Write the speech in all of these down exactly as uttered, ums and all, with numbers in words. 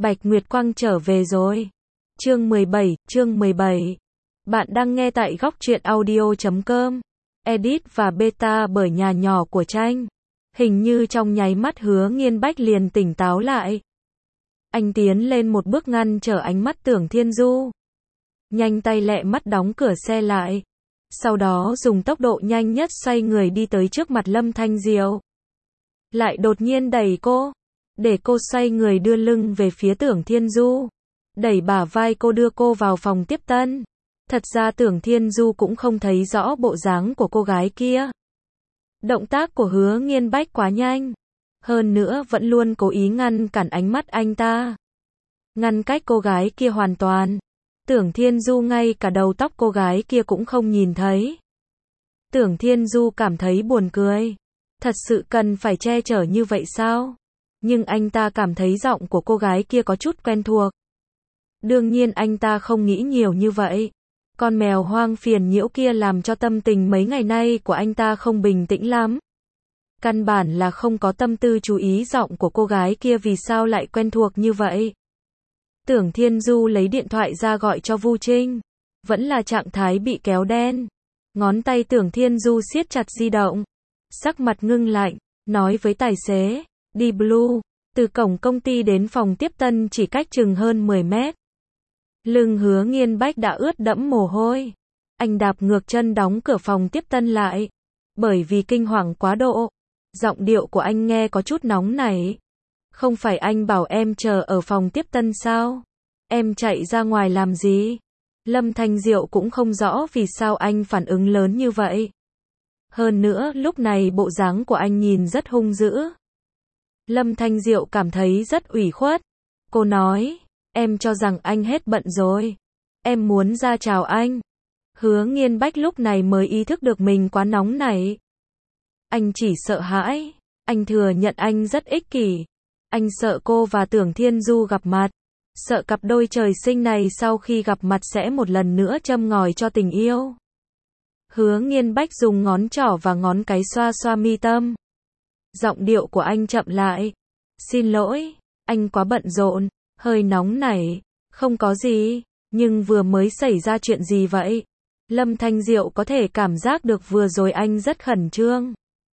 Bạch Nguyệt Quang trở về rồi. Chương mười bảy, chương mười bảy. Bạn đang nghe tại góc truyện audio chấm com. Edit và beta bởi nhà nhỏ của Tranh. Hình như trong nháy mắt Hứa Nghiên Bách liền tỉnh táo lại. Anh tiến lên một bước ngăn trở ánh mắt Tưởng Thiên Du. Nhanh tay lẹ mắt đóng cửa xe lại. Sau đó dùng tốc độ nhanh nhất xoay người đi tới trước mặt Lâm Thanh Diệu. Lại đột nhiên đẩy cô. Để cô xoay người đưa lưng về phía Tưởng Thiên Du. Đẩy bả vai cô đưa cô vào phòng tiếp tân. Thật ra Tưởng Thiên Du cũng không thấy rõ bộ dáng của cô gái kia. Động tác của Hứa Nghiên Bách quá nhanh. Hơn nữa vẫn luôn cố ý ngăn cản ánh mắt anh ta. Ngăn cách cô gái kia hoàn toàn. Tưởng Thiên Du ngay cả đầu tóc cô gái kia cũng không nhìn thấy. Tưởng Thiên Du cảm thấy buồn cười. Thật sự cần phải che chở như vậy sao? Nhưng anh ta cảm thấy giọng của cô gái kia có chút quen thuộc. Đương nhiên anh ta không nghĩ nhiều như vậy. Con mèo hoang phiền nhiễu kia làm cho tâm tình mấy ngày nay của anh ta không bình tĩnh lắm. Căn bản là không có tâm tư chú ý giọng của cô gái kia vì sao lại quen thuộc như vậy. Tưởng Thiên Du lấy điện thoại ra gọi cho Vu Trinh. Vẫn là trạng thái bị kéo đen. Ngón tay Tưởng Thiên Du siết chặt di động. Sắc mặt ngưng lạnh, nói với tài xế, đi Blue. Từ cổng công ty đến phòng tiếp tân chỉ cách chừng hơn mười mét. Lưng Hứa Nghiên Bách đã ướt đẫm mồ hôi. Anh đạp ngược chân đóng cửa phòng tiếp tân lại. Bởi vì kinh hoàng quá độ. Giọng điệu của anh nghe có chút nóng nảy. Không phải anh bảo em chờ ở phòng tiếp tân sao? Em chạy ra ngoài làm gì? Lâm Thanh Diệu cũng không rõ vì sao anh phản ứng lớn như vậy. Hơn nữa lúc này bộ dáng của anh nhìn rất hung dữ. Lâm Thanh Diệu cảm thấy rất ủy khuất. Cô nói, em cho rằng anh hết bận rồi. Em muốn ra chào anh. Hứa Nghiên Bách lúc này mới ý thức được mình quá nóng nảy. Anh chỉ sợ hãi. Anh thừa nhận anh rất ích kỷ. Anh sợ cô và Tưởng Thiên Du gặp mặt. Sợ cặp đôi trời sinh này sau khi gặp mặt sẽ một lần nữa châm ngòi cho tình yêu. Hứa Nghiên Bách dùng ngón trỏ và ngón cái xoa xoa mi tâm. Giọng điệu của anh chậm lại. Xin lỗi, anh quá bận rộn, hơi nóng nảy. Không có gì, nhưng vừa mới xảy ra chuyện gì vậy? Lâm Thanh Diệu có thể cảm giác được vừa rồi anh rất khẩn trương.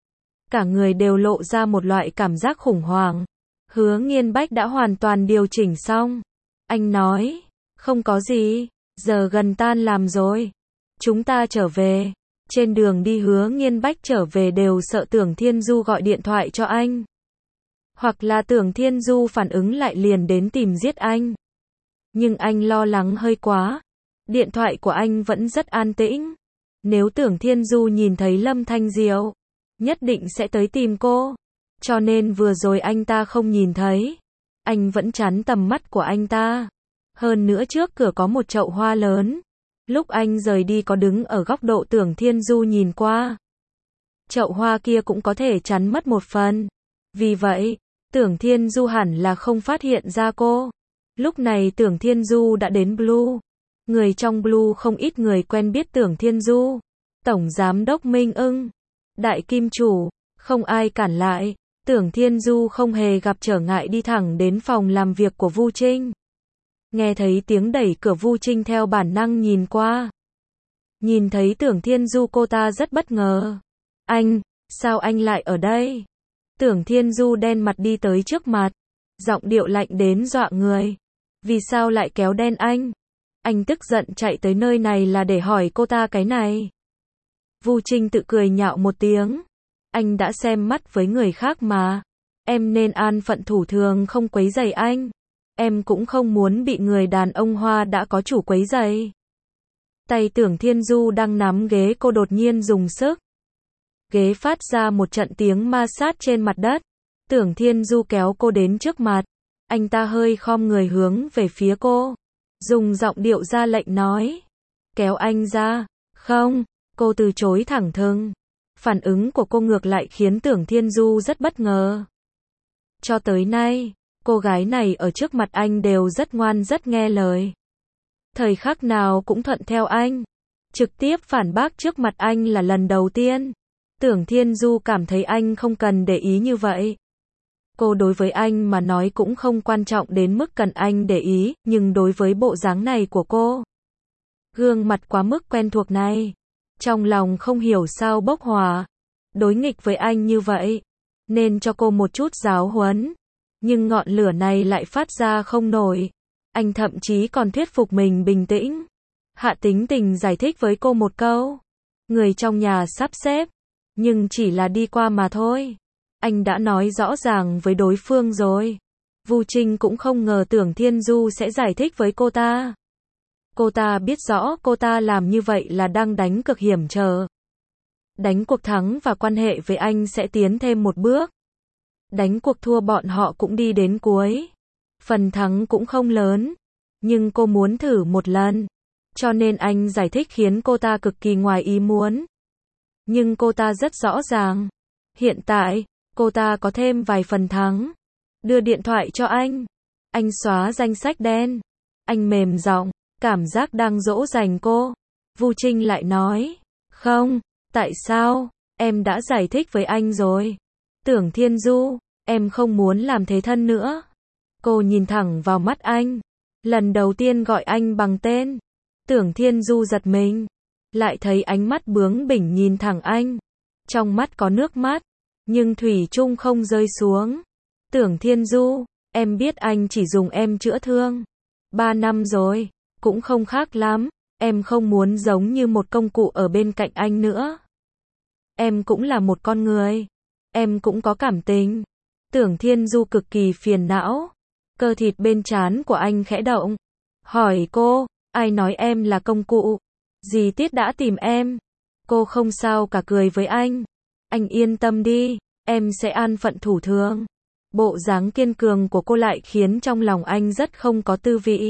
Cả người đều lộ ra một loại cảm giác khủng hoảng. Hứa Nghiên Bách đã hoàn toàn điều chỉnh xong. Anh nói, không có gì, giờ gần tan làm rồi. Chúng ta trở về. Trên đường đi Hứa Nghiên Bách trở về đều sợ Tưởng Thiên Du gọi điện thoại cho anh. Hoặc là Tưởng Thiên Du phản ứng lại liền đến tìm giết anh. Nhưng anh lo lắng hơi quá. Điện thoại của anh vẫn rất an tĩnh. Nếu Tưởng Thiên Du nhìn thấy Lâm Thanh Diệu, nhất định sẽ tới tìm cô. Cho nên vừa rồi anh ta không nhìn thấy. Anh vẫn chắn tầm mắt của anh ta. Hơn nữa trước cửa có một chậu hoa lớn. Lúc anh rời đi có đứng ở góc độ Tưởng Thiên Du nhìn qua. Chậu hoa kia cũng có thể chắn mất một phần. Vì vậy, Tưởng Thiên Du hẳn là không phát hiện ra cô. Lúc này Tưởng Thiên Du đã đến Blue. Người trong Blue không ít người quen biết Tưởng Thiên Du. Tổng Giám đốc Minh Ưng, Đại Kim Chủ, không ai cản lại. Tưởng Thiên Du không hề gặp trở ngại đi thẳng đến phòng làm việc của Vu Trinh. Nghe thấy tiếng đẩy cửa Vu Trinh theo bản năng nhìn qua. Nhìn thấy Tưởng Thiên Du cô ta rất bất ngờ. Anh, sao anh lại ở đây? Tưởng Thiên Du đen mặt đi tới trước mặt. Giọng điệu lạnh đến dọa người. Vì sao lại kéo đen anh? Anh tức giận chạy tới nơi này là để hỏi cô ta cái này. Vu Trinh tự cười nhạo một tiếng. Anh đã xem mắt với người khác mà. Em nên an phận thủ thường không quấy rầy anh. Em cũng không muốn bị người đàn ông hoa đã có chủ quấy rầy. Tay Tưởng Thiên Du đang nắm ghế cô đột nhiên dùng sức. Ghế phát ra một trận tiếng ma sát trên mặt đất. Tưởng Thiên Du kéo cô đến trước mặt. Anh ta hơi khom người hướng về phía cô. Dùng giọng điệu ra lệnh nói. Kéo anh ra. Không, cô từ chối thẳng thừng. Phản ứng của cô ngược lại khiến Tưởng Thiên Du rất bất ngờ. Cho tới nay, cô gái này ở trước mặt anh đều rất ngoan rất nghe lời. Thời khắc nào cũng thuận theo anh. Trực tiếp phản bác trước mặt anh là lần đầu tiên. Tưởng Thiên Du cảm thấy anh không cần để ý như vậy. Cô đối với anh mà nói cũng không quan trọng đến mức cần anh để ý, nhưng đối với bộ dáng này của cô, gương mặt quá mức quen thuộc này, trong lòng không hiểu sao bốc hỏa, đối nghịch với anh như vậy, nên cho cô một chút giáo huấn. Nhưng ngọn lửa này lại phát ra không nổi. Anh thậm chí còn thuyết phục mình bình tĩnh. Hạ tính tình giải thích với cô một câu. Người trong nhà sắp xếp, nhưng chỉ là đi qua mà thôi. Anh đã nói rõ ràng với đối phương rồi. Vu Trinh cũng không ngờ Tưởng Thiên Du sẽ giải thích với cô ta. Cô ta biết rõ cô ta làm như vậy là đang đánh cực hiểm trở. Đánh cuộc thắng và quan hệ với anh sẽ tiến thêm một bước. Đánh cuộc thua bọn họ cũng đi đến cuối. Phần thắng cũng không lớn. Nhưng cô muốn thử một lần. Cho nên anh giải thích khiến cô ta cực kỳ ngoài ý muốn. Nhưng cô ta rất rõ ràng. Hiện tại, cô ta có thêm vài phần thắng. Đưa điện thoại cho anh. Anh xóa danh sách đen. Anh mềm giọng, cảm giác đang dỗ dành cô. Vu Trinh lại nói. Không, tại sao? Em đã giải thích với anh rồi. Tưởng Thiên Du, em không muốn làm thế thân nữa. Cô nhìn thẳng vào mắt anh. Lần đầu tiên gọi anh bằng tên. Tưởng Thiên Du giật mình. Lại thấy ánh mắt bướng bỉnh nhìn thẳng anh. Trong mắt có nước mắt. Nhưng thủy chung không rơi xuống. Tưởng Thiên Du, em biết anh chỉ dùng em chữa thương. Ba năm rồi, cũng không khác lắm. Em không muốn giống như một công cụ ở bên cạnh anh nữa. Em cũng là một con người. Em cũng có cảm tình. Tưởng Thiên Du cực kỳ phiền não. Cơ thịt bên trán của anh khẽ động. Hỏi cô, ai nói em là công cụ? Dì Tiết đã tìm em. Cô không sao cả cười với anh. Anh yên tâm đi, em sẽ an phận thủ thường. Bộ dáng kiên cường của cô lại khiến trong lòng anh rất không có tư vị.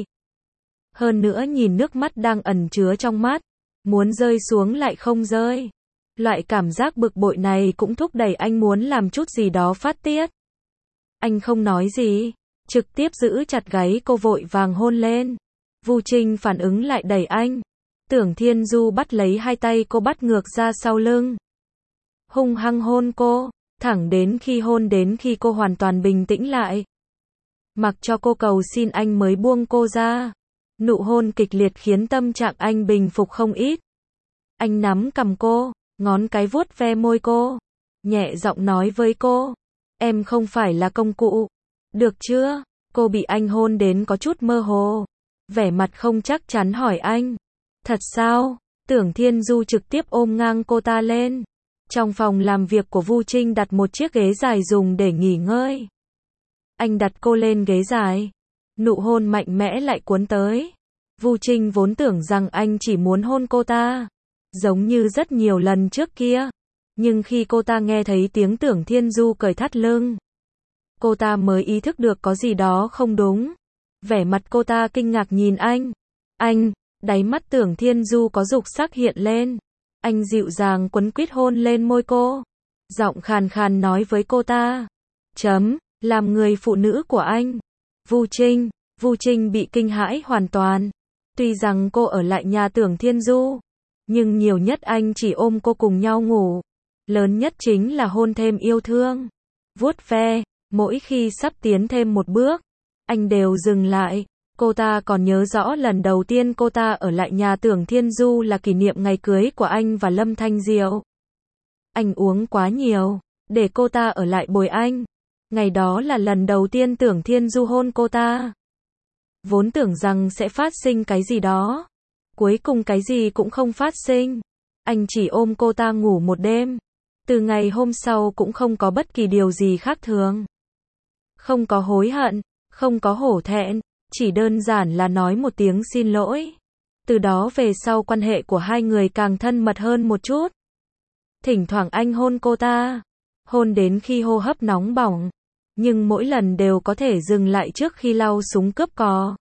Hơn nữa nhìn nước mắt đang ẩn chứa trong mắt, muốn rơi xuống lại không rơi. Loại cảm giác bực bội này cũng thúc đẩy anh muốn làm chút gì đó phát tiết. Anh không nói gì, trực tiếp giữ chặt gáy cô vội vàng hôn lên. Vu Trinh phản ứng lại đẩy anh. Tưởng Thiên Du bắt lấy hai tay cô bắt ngược ra sau lưng. Hung hăng hôn cô, thẳng đến khi hôn đến khi cô hoàn toàn bình tĩnh lại. Mặc cho cô cầu xin anh mới buông cô ra. Nụ hôn kịch liệt khiến tâm trạng anh bình phục không ít. Anh nắm cằm cô, ngón cái vuốt ve môi cô, nhẹ giọng nói với cô, em không phải là công cụ, được chưa? Cô bị anh hôn đến có chút mơ hồ, vẻ mặt không chắc chắn hỏi anh, thật sao? Tưởng Thiên Du trực tiếp ôm ngang cô ta lên. Trong phòng làm việc của Vu Trinh đặt một chiếc ghế dài dùng để nghỉ ngơi. Anh đặt cô lên ghế dài, nụ hôn mạnh mẽ lại cuốn tới. Vu Trinh vốn tưởng rằng anh chỉ muốn hôn cô ta, giống như rất nhiều lần trước kia. Nhưng khi cô ta nghe thấy tiếng Tưởng Thiên Du cởi thắt lưng, cô ta mới ý thức được có gì đó không đúng. Vẻ mặt cô ta kinh ngạc nhìn anh. Anh, đáy mắt Tưởng Thiên Du có dục sắc hiện lên. Anh dịu dàng quấn quýt hôn lên môi cô. Giọng khàn khàn nói với cô ta. Chấm, làm người phụ nữ của anh. Vu Trinh, Vu Trinh bị kinh hãi hoàn toàn. Tuy rằng cô ở lại nhà Tưởng Thiên Du, nhưng nhiều nhất anh chỉ ôm cô cùng nhau ngủ. Lớn nhất chính là hôn thêm yêu thương. Vuốt ve, mỗi khi sắp tiến thêm một bước, anh đều dừng lại. Cô ta còn nhớ rõ lần đầu tiên cô ta ở lại nhà Tưởng Thiên Du là kỷ niệm ngày cưới của anh và Lâm Thanh Diệu. Anh uống quá nhiều, để cô ta ở lại bồi anh. Ngày đó là lần đầu tiên Tưởng Thiên Du hôn cô ta. Vốn tưởng rằng sẽ phát sinh cái gì đó. Cuối cùng cái gì cũng không phát sinh. Anh chỉ ôm cô ta ngủ một đêm. Từ ngày hôm sau cũng không có bất kỳ điều gì khác thường. Không có hối hận, không có hổ thẹn, chỉ đơn giản là nói một tiếng xin lỗi. Từ đó về sau quan hệ của hai người càng thân mật hơn một chút. Thỉnh thoảng anh hôn cô ta, hôn đến khi hô hấp nóng bỏng, nhưng mỗi lần đều có thể dừng lại trước khi lau súng cướp cò.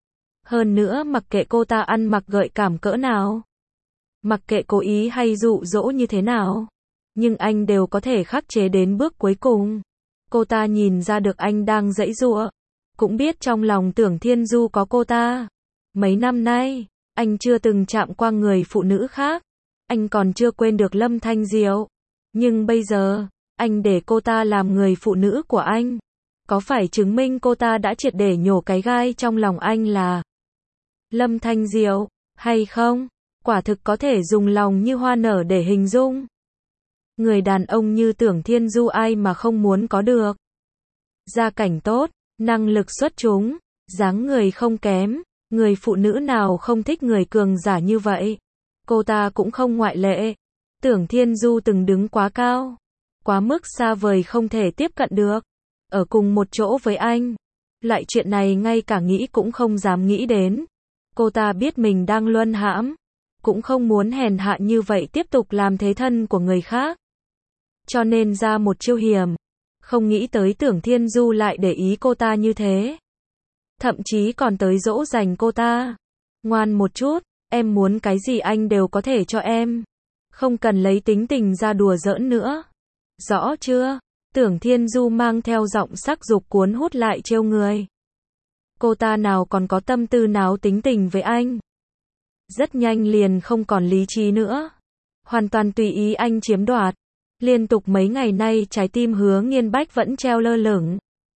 Hơn nữa mặc kệ cô ta ăn mặc gợi cảm cỡ nào, mặc kệ cố ý hay dụ dỗ như thế nào, nhưng anh đều có thể khắc chế đến bước cuối cùng. Cô ta nhìn ra được anh đang giãy giụa, cũng biết trong lòng Tưởng Thiên Du có cô ta. Mấy năm nay, anh chưa từng chạm qua người phụ nữ khác. Anh còn chưa quên được Lâm Thanh Diệu. Nhưng bây giờ, anh để cô ta làm người phụ nữ của anh. Có phải chứng minh cô ta đã triệt để nhổ cái gai trong lòng anh là Lâm Thanh Diệu, hay không? Quả thực có thể dùng lòng như hoa nở để hình dung. Người đàn ông như Tưởng Thiên Du ai mà không muốn có được. Gia cảnh tốt, năng lực xuất chúng, dáng người không kém, người phụ nữ nào không thích người cường giả như vậy. Cô ta cũng không ngoại lệ. Tưởng Thiên Du từng đứng quá cao, quá mức xa vời không thể tiếp cận được. Ở cùng một chỗ với anh. Loại chuyện này ngay cả nghĩ cũng không dám nghĩ đến. Cô ta biết mình đang luân hãm, cũng không muốn hèn hạ như vậy tiếp tục làm thế thân của người khác. Cho nên ra một chiêu hiểm. Không nghĩ tới Tưởng Thiên Du lại để ý cô ta như thế. Thậm chí còn tới dỗ dành cô ta. Ngoan một chút, em muốn cái gì anh đều có thể cho em. Không cần lấy tính tình ra đùa giỡn nữa. Rõ chưa? Tưởng Thiên Du mang theo giọng sắc dục cuốn hút lại trêu người. Cô ta nào còn có tâm tư nào tính tình với anh. Rất nhanh liền không còn lý trí nữa. Hoàn toàn tùy ý anh chiếm đoạt. Liên tục mấy ngày nay trái tim Hứa Nghiên Bách vẫn treo lơ lửng.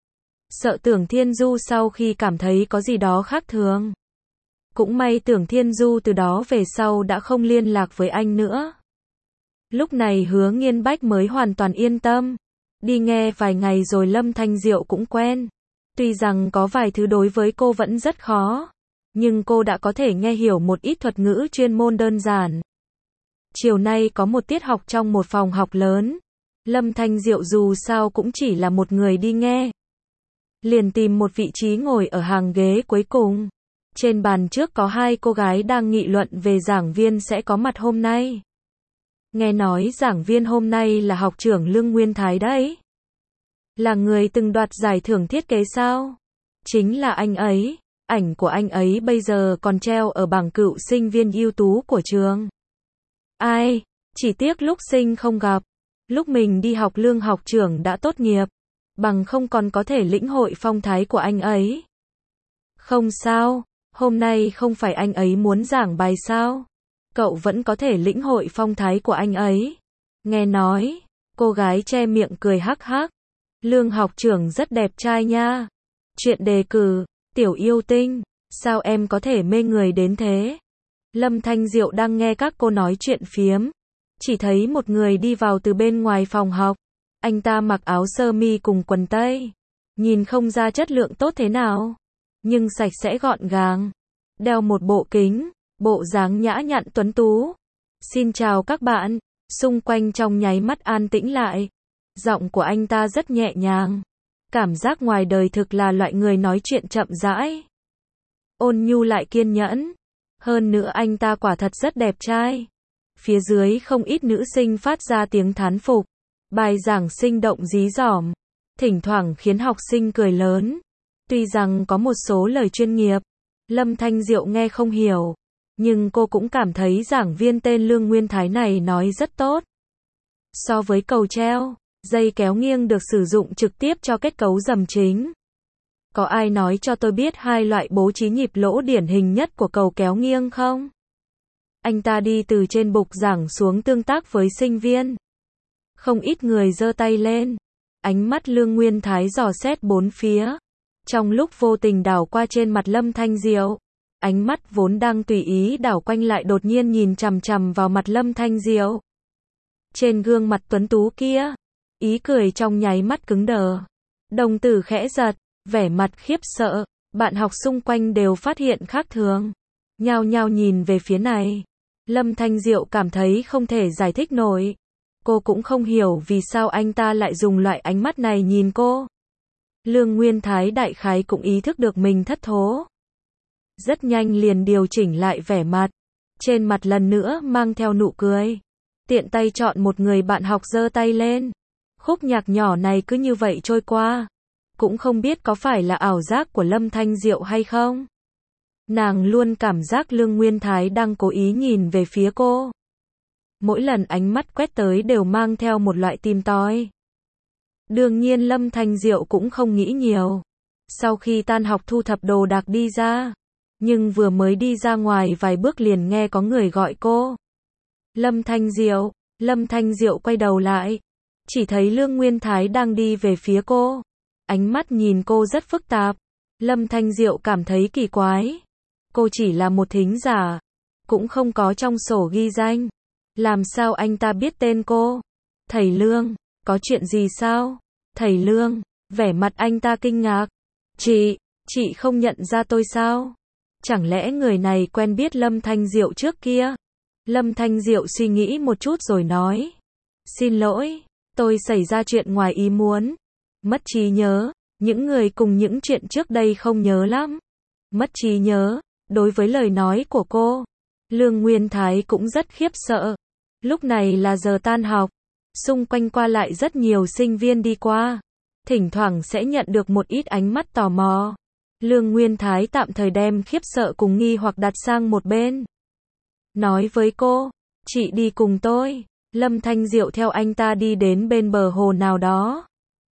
Sợ Tưởng Thiên Du sau khi cảm thấy có gì đó khác thường. Cũng may Tưởng Thiên Du từ đó về sau đã không liên lạc với anh nữa. Lúc này Hứa Nghiên Bách mới hoàn toàn yên tâm. Đi nghe vài ngày rồi Lâm Thanh Diệu cũng quen. Tuy rằng có vài thứ đối với cô vẫn rất khó, nhưng cô đã có thể nghe hiểu một ít thuật ngữ chuyên môn đơn giản. Chiều nay có một tiết học trong một phòng học lớn. Lâm Thanh Diệu dù sao cũng chỉ là một người đi nghe. Liền tìm một vị trí ngồi ở hàng ghế cuối cùng. Trên bàn trước có hai cô gái đang nghị luận về giảng viên sẽ có mặt hôm nay. Nghe nói giảng viên hôm nay là học trưởng Lương Nguyên Thái đấy. Là người từng đoạt giải thưởng thiết kế sao? Chính là anh ấy. Ảnh của anh ấy bây giờ còn treo ở bảng cựu sinh viên ưu tú của trường. Ai? Chỉ tiếc lúc sinh không gặp. Lúc mình đi học Lương học trưởng đã tốt nghiệp. Bằng không còn có thể lĩnh hội phong thái của anh ấy. Không sao. Hôm nay không phải anh ấy muốn giảng bài sao? Cậu vẫn có thể lĩnh hội phong thái của anh ấy. Nghe nói. Cô gái che miệng cười hắc hắc. Lương học trưởng rất đẹp trai nha. Chuyện đề cử. Tiểu yêu tinh. Sao em có thể mê người đến thế? Lâm Thanh Diệu đang nghe các cô nói chuyện phiếm. Chỉ thấy một người đi vào từ bên ngoài phòng học. Anh ta mặc áo sơ mi cùng quần tây. Nhìn không ra chất lượng tốt thế nào. Nhưng sạch sẽ gọn gàng. Đeo một bộ kính. Bộ dáng nhã nhặn tuấn tú. Xin chào các bạn. Xung quanh trong nháy mắt an tĩnh lại. Giọng của anh ta rất nhẹ nhàng. Cảm giác ngoài đời thực là loại người nói chuyện chậm rãi. Ôn nhu lại kiên nhẫn. Hơn nữa anh ta quả thật rất đẹp trai. Phía dưới không ít nữ sinh phát ra tiếng thán phục. Bài giảng sinh động dí dỏm. Thỉnh thoảng khiến học sinh cười lớn. Tuy rằng có một số lời chuyên nghiệp, Lâm Thanh Diệu nghe không hiểu. Nhưng cô cũng cảm thấy giảng viên tên Lương Nguyên Thái này nói rất tốt. So với cầu treo, dây kéo nghiêng được sử dụng trực tiếp cho kết cấu dầm chính. Có ai nói cho tôi biết hai loại bố trí nhịp lỗ điển hình nhất của cầu kéo nghiêng không? Anh ta đi từ trên bục giảng xuống tương tác với sinh viên. Không ít người giơ tay lên. Ánh mắt Lương Nguyên Thái dò xét bốn phía. Trong lúc vô tình đảo qua trên mặt Lâm Thanh Diệu. Ánh mắt vốn đang tùy ý đảo quanh lại đột nhiên nhìn chằm chằm vào mặt Lâm Thanh Diệu. Trên gương mặt tuấn tú kia, ý cười trong nháy mắt cứng đờ. Đồng tử khẽ giật, vẻ mặt khiếp sợ, bạn học xung quanh đều phát hiện khác thường. Nhao nhao nhìn về phía này. Lâm Thanh Diệu cảm thấy không thể giải thích nổi. Cô cũng không hiểu vì sao anh ta lại dùng loại ánh mắt này nhìn cô. Lương Nguyên Thái đại khái cũng ý thức được mình thất thố. Rất nhanh liền điều chỉnh lại vẻ mặt. Trên mặt lần nữa mang theo nụ cười. Tiện tay chọn một người bạn học giơ tay lên. Khúc nhạc nhỏ này cứ như vậy trôi qua. Cũng không biết có phải là ảo giác của Lâm Thanh Diệu hay không. Nàng luôn cảm giác Lương Nguyên Thái đang cố ý nhìn về phía cô. Mỗi lần ánh mắt quét tới đều mang theo một loại tìm tòi. Đương nhiên Lâm Thanh Diệu cũng không nghĩ nhiều. Sau khi tan học thu thập đồ đạc đi ra. Nhưng vừa mới đi ra ngoài vài bước liền nghe có người gọi cô. Lâm Thanh Diệu, Lâm Thanh Diệu quay đầu lại. Chỉ thấy Lương Nguyên Thái đang đi về phía cô. ánh mắt nhìn cô rất phức tạp. Lâm Thanh Diệu cảm thấy kỳ quái. Cô chỉ là một thính giả, cũng không có trong sổ ghi danh. Làm sao anh ta biết tên cô? Thầy Lương, có chuyện gì sao? Thầy Lương, vẻ mặt anh ta kinh ngạc. Chị, chị không nhận ra tôi sao? Chẳng lẽ người này quen biết Lâm Thanh Diệu trước kia? Lâm Thanh Diệu suy nghĩ một chút rồi nói. Xin lỗi, tôi xảy ra chuyện ngoài ý muốn. Mất trí nhớ, những người cùng những chuyện trước đây không nhớ lắm. Mất trí nhớ, đối với lời nói của cô, Lương Nguyên Thái cũng rất khiếp sợ. Lúc này là giờ tan học, xung quanh qua lại rất nhiều sinh viên đi qua. Thỉnh thoảng sẽ nhận được một ít ánh mắt tò mò. Lương Nguyên Thái tạm thời đem khiếp sợ cùng nghi hoặc đặt sang một bên. Nói với cô, chị đi cùng tôi. Lâm Thanh Diệu theo anh ta đi đến bên bờ hồ nào đó.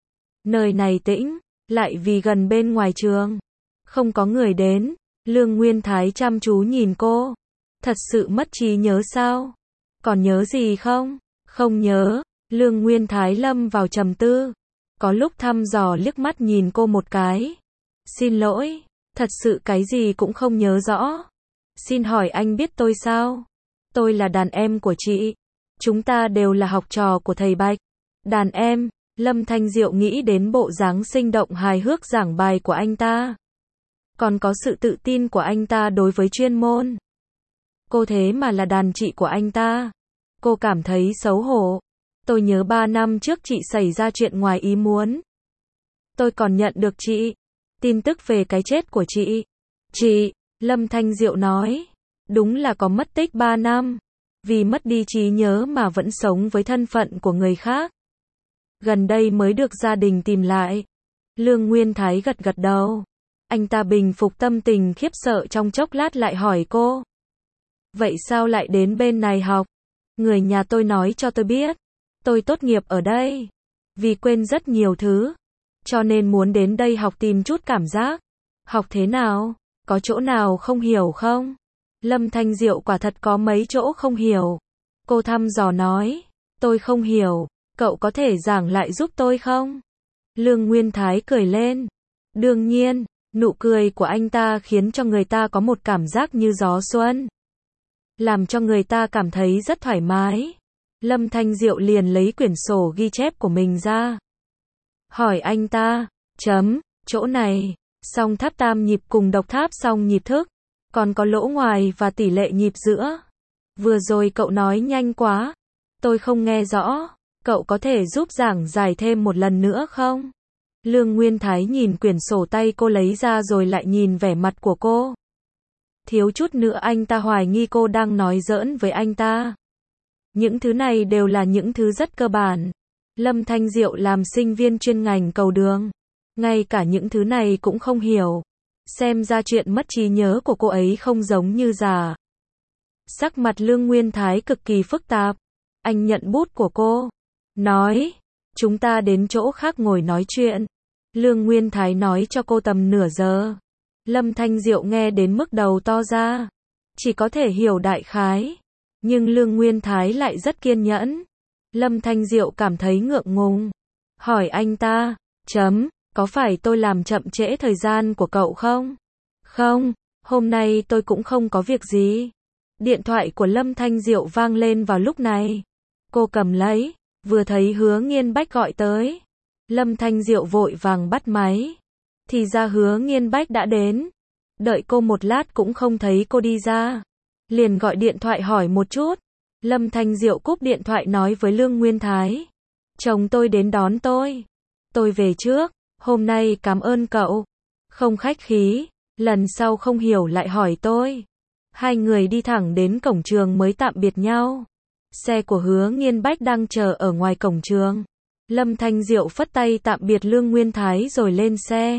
Nơi này tĩnh, lại vì gần bên ngoài trường. Không có người đến. Lương Nguyên Thái chăm chú nhìn cô. Thật sự mất trí nhớ sao? Còn nhớ gì không? Không nhớ. Lương Nguyên Thái lâm vào trầm tư. Có lúc thăm dò liếc mắt nhìn cô một cái. Xin lỗi, thật sự cái gì cũng không nhớ rõ. Xin hỏi anh biết tôi sao? Tôi là đàn em của chị. Chúng ta đều là học trò của thầy Bạch. Đàn em, Lâm Thanh Diệu nghĩ đến bộ dáng sinh động hài hước giảng bài của anh ta. Còn có sự tự tin của anh ta đối với chuyên môn. Cô thế mà là đàn chị của anh ta. Cô cảm thấy xấu hổ. Tôi nhớ ba năm trước chị xảy ra chuyện ngoài ý muốn. Tôi còn nhận được chị. Tin tức về cái chết của chị. Chị, Lâm Thanh Diệu nói. Đúng là có mất tích ba năm. Vì mất đi trí nhớ mà vẫn sống với thân phận của người khác. Gần đây mới được gia đình tìm lại. Lương Nguyên Thái gật gật đầu. Anh ta bình phục tâm tình khiếp sợ trong chốc lát lại hỏi cô. Vậy sao lại đến bên này học? Người nhà tôi nói cho tôi biết. Tôi tốt nghiệp ở đây. Vì quên rất nhiều thứ. Cho nên muốn đến đây học tìm chút cảm giác. Học thế nào? Có chỗ nào không hiểu không? Lâm Thanh Diệu quả thật có mấy chỗ không hiểu. Cô thăm dò nói. Tôi không hiểu. Cậu có thể giảng lại giúp tôi không? Lương Nguyên Thái cười lên. Đương nhiên, nụ cười của anh ta khiến cho người ta có một cảm giác như gió xuân. Làm cho người ta cảm thấy rất thoải mái. Lâm Thanh Diệu liền lấy quyển sổ ghi chép của mình ra. Hỏi anh ta, chấm, chỗ này, song tháp tam nhịp cùng độc tháp song nhịp thức, còn có lỗ ngoài và tỷ lệ nhịp giữa. Vừa rồi cậu nói nhanh quá, tôi không nghe rõ, cậu có thể giúp giảng giải thêm một lần nữa không? Lương Nguyên Thái nhìn quyển sổ tay cô lấy ra rồi lại nhìn vẻ mặt của cô. Thiếu chút nữa anh ta hoài nghi cô đang nói giỡn với anh ta. Những thứ này đều là những thứ rất cơ bản. Lâm Thanh Diệu làm sinh viên chuyên ngành cầu đường. Ngay cả những thứ này cũng không hiểu. Xem ra chuyện mất trí nhớ của cô ấy không giống như giả. Sắc mặt Lương Nguyên Thái cực kỳ phức tạp. Anh nhận bút của cô. Nói, chúng ta đến chỗ khác ngồi nói chuyện. Lương Nguyên Thái nói cho cô tầm nửa giờ. Lâm Thanh Diệu nghe đến mức đầu to ra. Chỉ có thể hiểu đại khái. Nhưng Lương Nguyên Thái lại rất kiên nhẫn. Lâm Thanh Diệu cảm thấy ngượng ngùng. Hỏi anh ta, chấm, có phải tôi làm chậm trễ thời gian của cậu không? Không, hôm nay tôi cũng không có việc gì. Điện thoại của Lâm Thanh Diệu vang lên vào lúc này. Cô cầm lấy, vừa thấy Hứa Nghiên Bách gọi tới. Lâm Thanh Diệu vội vàng bắt máy. Thì ra Hứa Nghiên Bách đã đến. Đợi cô một lát cũng không thấy cô đi ra. Liền gọi điện thoại hỏi một chút. Lâm Thanh Diệu cúp điện thoại nói với Lương Nguyên Thái. Chồng tôi đến đón tôi. Tôi về trước, hôm nay cảm ơn cậu. Không khách khí, lần sau không hiểu lại hỏi tôi. Hai người đi thẳng đến cổng trường mới tạm biệt nhau. Xe của Hứa Nghiên Bách đang chờ ở ngoài cổng trường. Lâm Thanh Diệu phất tay tạm biệt Lương Nguyên Thái rồi lên xe.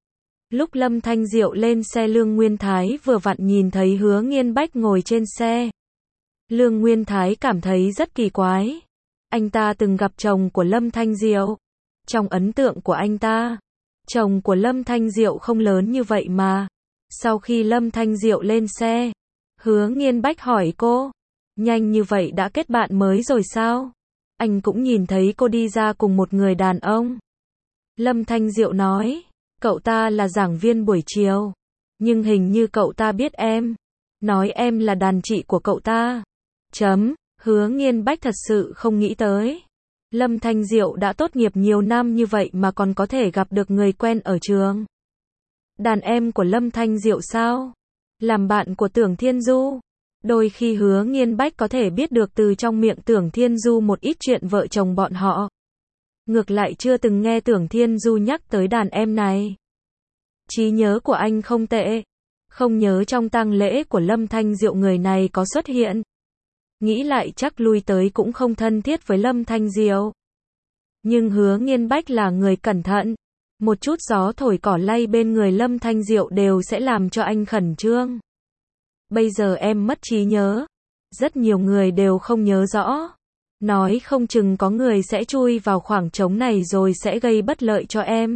Lúc Lâm Thanh Diệu lên xe Lương Nguyên Thái vừa vặn nhìn thấy Hứa Nghiên Bách ngồi trên xe. Lương Nguyên Thái cảm thấy rất kỳ quái. Anh ta từng gặp chồng của Lâm Thanh Diệu. Trong ấn tượng của anh ta, chồng của Lâm Thanh Diệu không lớn như vậy mà. Sau khi Lâm Thanh Diệu lên xe, Hứa Nghiên Bách hỏi cô, nhanh như vậy đã kết bạn mới rồi sao? Anh cũng nhìn thấy cô đi ra cùng một người đàn ông. Lâm Thanh Diệu nói, cậu ta là giảng viên buổi chiều, nhưng hình như cậu ta biết em, nói em là đàn chị của cậu ta. Chấm, Hứa Nghiên Bách thật sự không nghĩ tới. Lâm Thanh Diệu đã tốt nghiệp nhiều năm như vậy mà còn có thể gặp được người quen ở trường. Đàn em của Lâm Thanh Diệu sao? Làm bạn của Tưởng Thiên Du. Đôi khi Hứa Nghiên Bách có thể biết được từ trong miệng Tưởng Thiên Du một ít chuyện vợ chồng bọn họ. Ngược lại chưa từng nghe Tưởng Thiên Du nhắc tới đàn em này. Trí nhớ của anh không tệ. Không nhớ trong tang lễ của Lâm Thanh Diệu người này có xuất hiện. Nghĩ lại chắc lui tới cũng không thân thiết với Lâm Thanh Diệu. Nhưng Hứa Nghiên Bách là người cẩn thận. Một chút gió thổi cỏ lay bên người Lâm Thanh Diệu đều sẽ làm cho anh khẩn trương. Bây giờ em mất trí nhớ. Rất nhiều người đều không nhớ rõ. Nói không chừng có người sẽ chui vào khoảng trống này rồi sẽ gây bất lợi cho em.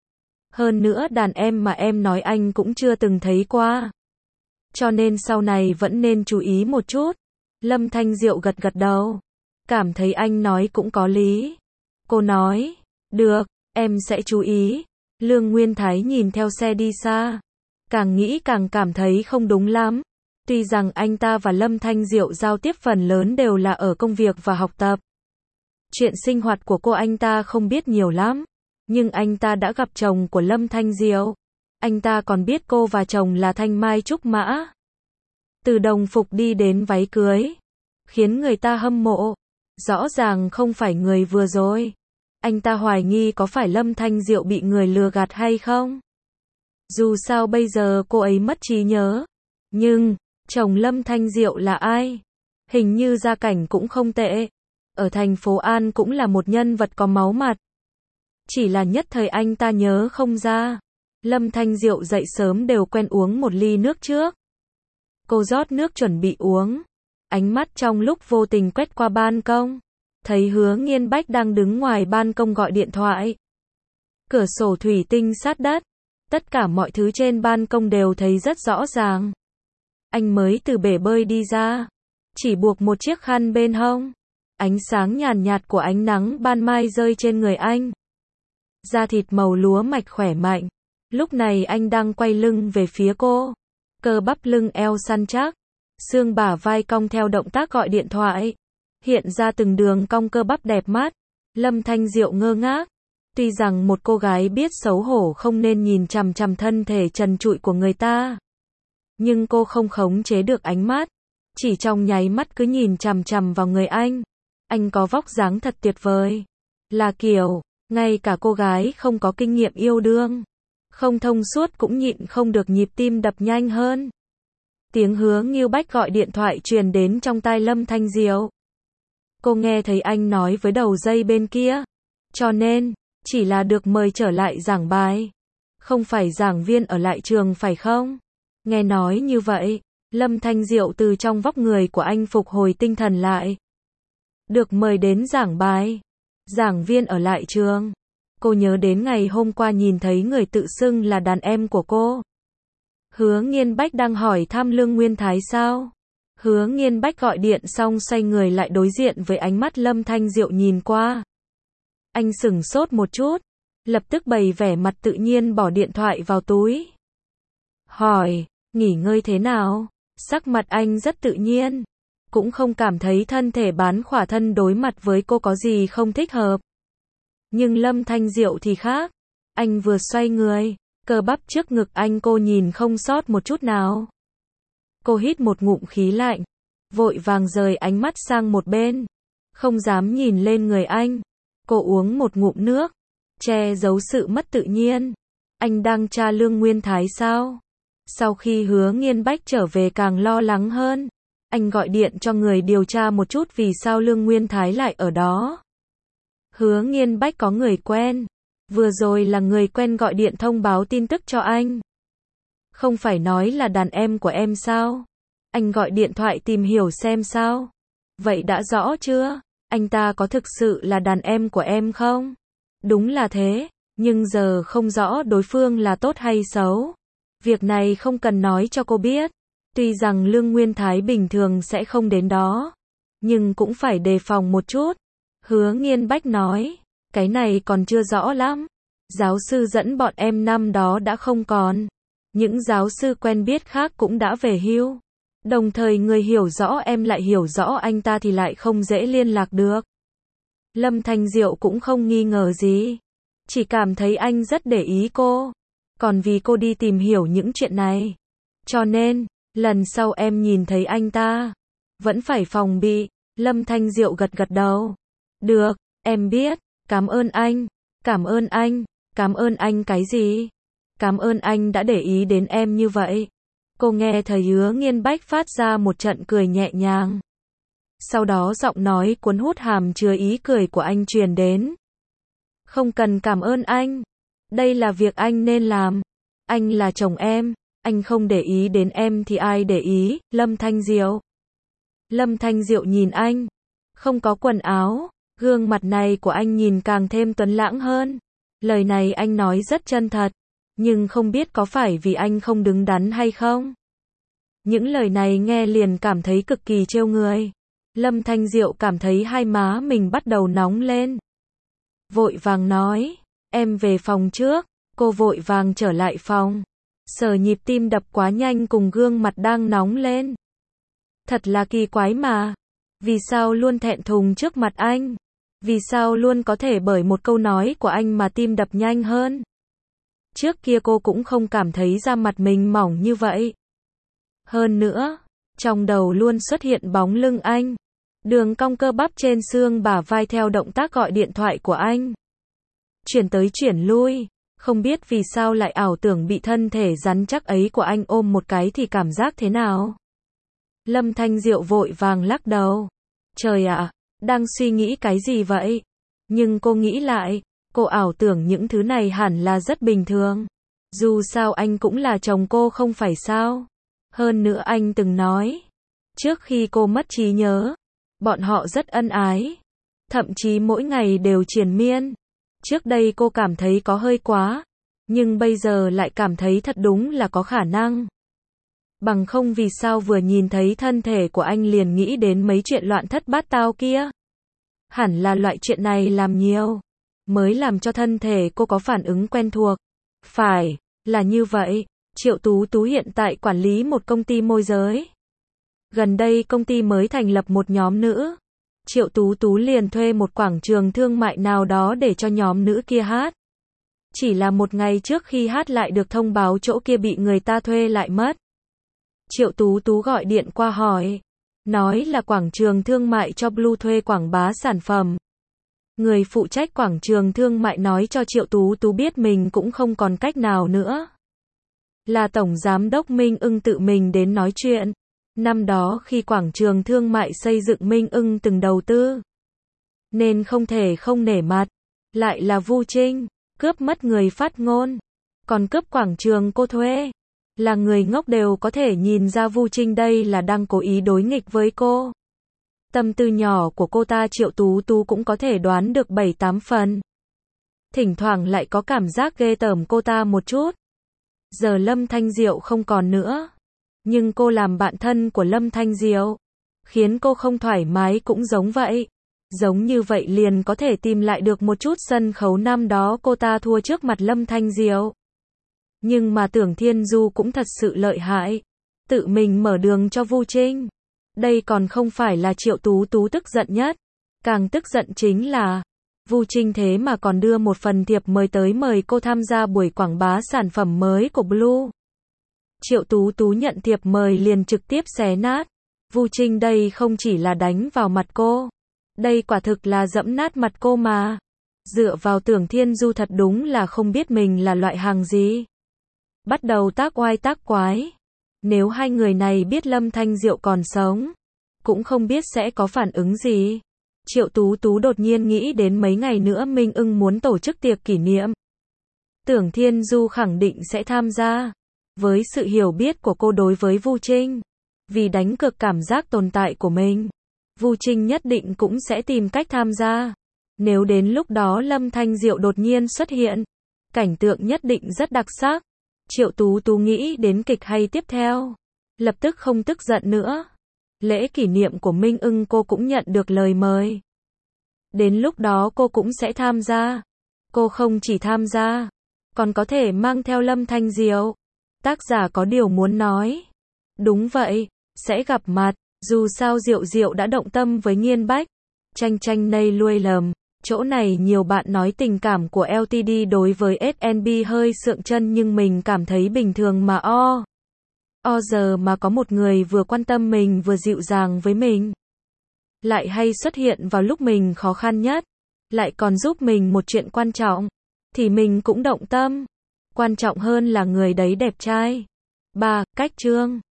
Hơn nữa đàn em mà em nói anh cũng chưa từng thấy qua. Cho nên sau này vẫn nên chú ý một chút. Lâm Thanh Diệu gật gật đầu. Cảm thấy anh nói cũng có lý. Cô nói, được, em sẽ chú ý. Lương Nguyên Thái nhìn theo xe đi xa. Càng nghĩ càng cảm thấy không đúng lắm. Tuy rằng anh ta và Lâm Thanh Diệu giao tiếp phần lớn đều là ở công việc và học tập. Chuyện sinh hoạt của cô anh ta không biết nhiều lắm. Nhưng anh ta đã gặp chồng của Lâm Thanh Diệu. Anh ta còn biết cô và chồng là Thanh Mai Trúc Mã. Từ đồng phục đi đến váy cưới. Khiến người ta hâm mộ. Rõ ràng không phải người vừa rồi. Anh ta hoài nghi có phải Lâm Thanh Diệu bị người lừa gạt hay không. Dù sao bây giờ cô ấy mất trí nhớ. Nhưng, chồng Lâm Thanh Diệu là ai? Hình như gia cảnh cũng không tệ. Ở thành phố An cũng là một nhân vật có máu mặt. Chỉ là nhất thời anh ta nhớ không ra. Lâm Thanh Diệu dậy sớm đều quen uống một ly nước trước. Cô rót nước chuẩn bị uống. Ánh mắt trong lúc vô tình quét qua ban công. Thấy Hứa Nghiên Bách đang đứng ngoài ban công gọi điện thoại. Cửa sổ thủy tinh sát đất. Tất cả mọi thứ trên ban công đều thấy rất rõ ràng. Anh mới từ bể bơi đi ra. Chỉ buộc một chiếc khăn bên hông. Ánh sáng nhàn nhạt của ánh nắng ban mai rơi trên người anh. Da thịt màu lúa mạch khỏe mạnh. Lúc này anh đang quay lưng về phía cô. Cơ bắp lưng eo săn chắc. Xương bả vai cong theo động tác gọi điện thoại. Hiện ra từng đường cong cơ bắp đẹp mắt. Lâm Thanh Diệu ngơ ngác. Tuy rằng một cô gái biết xấu hổ không nên nhìn chằm chằm thân thể trần trụi của người ta. Nhưng cô không khống chế được ánh mắt. Chỉ trong nháy mắt cứ nhìn chằm chằm vào người anh. Anh có vóc dáng thật tuyệt vời. Là kiểu, ngay cả cô gái không có kinh nghiệm yêu đương. Không thông suốt cũng nhịn không được nhịp tim đập nhanh hơn. Tiếng Hứa Nghiêu Bách gọi điện thoại truyền đến trong tai Lâm Thanh Diệu. Cô nghe thấy anh nói với đầu dây bên kia. Cho nên, chỉ là được mời trở lại giảng bài. Không phải giảng viên ở lại trường phải không? Nghe nói như vậy, Lâm Thanh Diệu từ trong vóc người của anh phục hồi tinh thần lại. Được mời đến giảng bài. Giảng viên ở lại trường. Cô nhớ đến ngày hôm qua nhìn thấy người tự xưng là đàn em của cô. Hứa Nghiên Bách đang hỏi thăm Lương Nguyên Thái sao? Hứa Nghiên Bách gọi điện xong xoay người lại đối diện với ánh mắt Lâm Thanh Diệu nhìn qua. Anh sửng sốt một chút. Lập tức bày vẻ mặt tự nhiên bỏ điện thoại vào túi. Hỏi, nghỉ ngơi thế nào? Sắc mặt anh rất tự nhiên. Cũng không cảm thấy thân thể bán khỏa thân đối mặt với cô có gì không thích hợp. Nhưng Lâm Thanh Diệu thì khác. Anh vừa xoay người, cơ bắp trước ngực anh cô nhìn không sót một chút nào. Cô hít một ngụm khí lạnh, vội vàng rời ánh mắt sang một bên. Không dám nhìn lên người anh. Cô uống một ngụm nước, che giấu sự mất tự nhiên. Anh đang tra Lương Nguyên Thái sao? Sau khi Hứa Nghiên Bách trở về càng lo lắng hơn. Anh gọi điện cho người điều tra một chút vì sao Lương Nguyên Thái lại ở đó. Hứa Nghiên Bách có người quen. Vừa rồi là người quen gọi điện thông báo tin tức cho anh. Không phải nói là đàn em của em sao? Anh gọi điện thoại tìm hiểu xem sao? Vậy đã rõ chưa? Anh ta có thực sự là đàn em của em không? Đúng là thế, nhưng giờ không rõ đối phương là tốt hay xấu. Việc này không cần nói cho cô biết. Tuy rằng Lương Nguyên Thái bình thường sẽ không đến đó, nhưng cũng phải đề phòng một chút. Hứa Nghiên Bách nói, cái này còn chưa rõ lắm. Giáo sư dẫn bọn em năm đó đã không còn. Những giáo sư quen biết khác cũng đã về hưu. Đồng thời người hiểu rõ em lại hiểu rõ anh ta thì lại không dễ liên lạc được. Lâm Thanh Diệu cũng không nghi ngờ gì. Chỉ cảm thấy anh rất để ý cô. Còn vì cô đi tìm hiểu những chuyện này. Cho nên, lần sau em nhìn thấy anh ta, vẫn phải phòng bị. Lâm Thanh Diệu gật gật đầu. Được, em biết, cảm ơn anh, cảm ơn anh, cảm ơn anh cái gì? Cảm ơn anh đã để ý đến em như vậy. Cô nghe thấy Hứa Nghiên Bách phát ra một trận cười nhẹ nhàng. Sau đó giọng nói cuốn hút hàm chứa ý cười của anh truyền đến. Không cần cảm ơn anh. Đây là việc anh nên làm. Anh là chồng em. Anh không để ý đến em thì ai để ý? Lâm Thanh Diệu. Lâm Thanh Diệu nhìn anh. Không có quần áo. Gương mặt này của anh nhìn càng thêm tuấn lãng hơn. Lời này anh nói rất chân thật. Nhưng không biết có phải vì anh không đứng đắn hay không? Những lời này nghe liền cảm thấy cực kỳ trêu người. Lâm Thanh Diệu cảm thấy hai má mình bắt đầu nóng lên. Vội vàng nói, em về phòng trước. Cô vội vàng trở lại phòng. Sở nhịp tim đập quá nhanh cùng gương mặt đang nóng lên. Thật là kỳ quái mà. Vì sao luôn thẹn thùng trước mặt anh? Vì sao luôn có thể bởi một câu nói của anh mà tim đập nhanh hơn? Trước kia cô cũng không cảm thấy da mặt mình mỏng như vậy. Hơn nữa, trong đầu luôn xuất hiện bóng lưng anh. Đường cong cơ bắp trên xương bả vai theo động tác gọi điện thoại của anh. Chuyển tới chuyển lui, không biết vì sao lại ảo tưởng bị thân thể rắn chắc ấy của anh ôm một cái thì cảm giác thế nào. Lâm Thanh Diệu vội vàng lắc đầu. Trời ạ, đang suy nghĩ cái gì vậy? Nhưng cô nghĩ lại, cô ảo tưởng những thứ này hẳn là rất bình thường. Dù sao anh cũng là chồng cô không phải sao? Hơn nữa anh từng nói, trước khi cô mất trí nhớ, bọn họ rất ân ái. Thậm chí mỗi ngày đều triền miên. Trước đây cô cảm thấy có hơi quá, nhưng bây giờ lại cảm thấy thật đúng là có khả năng. Bằng không vì sao vừa nhìn thấy thân thể của anh liền nghĩ đến mấy chuyện loạn thất bát tao kia. Hẳn là loại chuyện này làm nhiều, mới làm cho thân thể cô có phản ứng quen thuộc. Phải, là như vậy. Triệu Tú Tú hiện tại quản lý một công ty môi giới. Gần đây công ty mới thành lập một nhóm nữ. Triệu Tú Tú liền thuê một quảng trường thương mại nào đó để cho nhóm nữ kia hát. Chỉ là một ngày trước khi hát lại được thông báo chỗ kia bị người ta thuê lại mất. Triệu Tú Tú gọi điện qua hỏi. Nói là quảng trường thương mại cho Blue thuê quảng bá sản phẩm. Người phụ trách quảng trường thương mại nói cho Triệu Tú Tú biết mình cũng không còn cách nào nữa. Là Tổng Giám đốc Minh Ưng tự mình đến nói chuyện. Năm đó khi quảng trường thương mại xây dựng Minh Ưng từng đầu tư. Nên không thể không nể mặt. Lại là Vu Trinh, cướp mất người phát ngôn. Còn cướp quảng trường cô thuê. Là người ngốc đều có thể nhìn ra Vu Trinh đây là đang cố ý đối nghịch với cô. Tâm tư nhỏ của cô ta Triệu Tú Tú cũng có thể đoán được bảy tám phần. Thỉnh thoảng lại có cảm giác ghê tởm cô ta một chút. Giờ Lâm Thanh Diệu không còn nữa. Nhưng cô làm bạn thân của Lâm Thanh Diệu. Khiến cô không thoải mái cũng giống vậy. Giống như vậy liền có thể tìm lại được một chút sân khấu năm đó cô ta thua trước mặt Lâm Thanh Diệu. Nhưng mà Tưởng Thiên Du cũng thật sự lợi hại. Tự mình mở đường cho Vu Trinh. Đây còn không phải là Triệu Tú Tú tức giận nhất. Càng tức giận chính là Vu Trinh thế mà còn đưa một phần thiệp mời tới mời cô tham gia buổi quảng bá sản phẩm mới của Blue. Triệu Tú Tú nhận thiệp mời liền trực tiếp xé nát. Vu Trinh đây không chỉ là đánh vào mặt cô. Đây quả thực là dẫm nát mặt cô mà. Dựa vào Tưởng Thiên Du thật đúng là không biết mình là loại hàng gì. Bắt đầu tác oai tác quái. Nếu hai người này biết Lâm Thanh Diệu còn sống, cũng không biết sẽ có phản ứng gì. Triệu Tú Tú đột nhiên nghĩ đến mấy ngày nữa Minh Ưng muốn tổ chức tiệc kỷ niệm. Tưởng Thiên Du khẳng định sẽ tham gia. Với sự hiểu biết của cô đối với Vu Trinh, vì đánh cược cảm giác tồn tại của mình, Vu Trinh nhất định cũng sẽ tìm cách tham gia. Nếu đến lúc đó Lâm Thanh Diệu đột nhiên xuất hiện, cảnh tượng nhất định rất đặc sắc. Triệu Tú Tú nghĩ đến kịch hay tiếp theo, lập tức không tức giận nữa. Lễ kỷ niệm của Minh Ưng cô cũng nhận được lời mời. Đến lúc đó cô cũng sẽ tham gia. Cô không chỉ tham gia, còn có thể mang theo Lâm Thanh Diệu. Tác giả có điều muốn nói. Đúng vậy, sẽ gặp mặt, dù sao Diệu Diệu đã động tâm với Nghiên Bách. Tranh tranh nay lui lầm, chỗ này nhiều bạn nói tình cảm của lờ tê đê đối với ét en bê hơi sượng chân nhưng mình cảm thấy bình thường mà o. O giờ mà có một người vừa quan tâm mình vừa dịu dàng với mình. Lại hay xuất hiện vào lúc mình khó khăn nhất. Lại còn giúp mình một chuyện quan trọng. Thì mình cũng động tâm. Quan trọng hơn là người đấy đẹp trai. ba. Cách chương